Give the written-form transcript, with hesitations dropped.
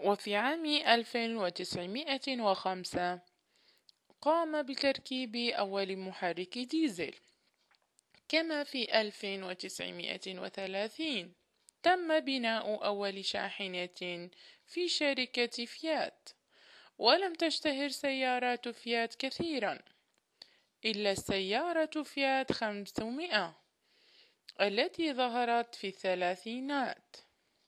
وفي عام 1905 قام بتركيب أول محرك ديزل. كما في 1930 تم بناء أول شاحنة في شركة فيات. ولم تشتهر سيارات فيات كثيرا إلا السيارة فيات 500 التي ظهرت في الثلاثينات.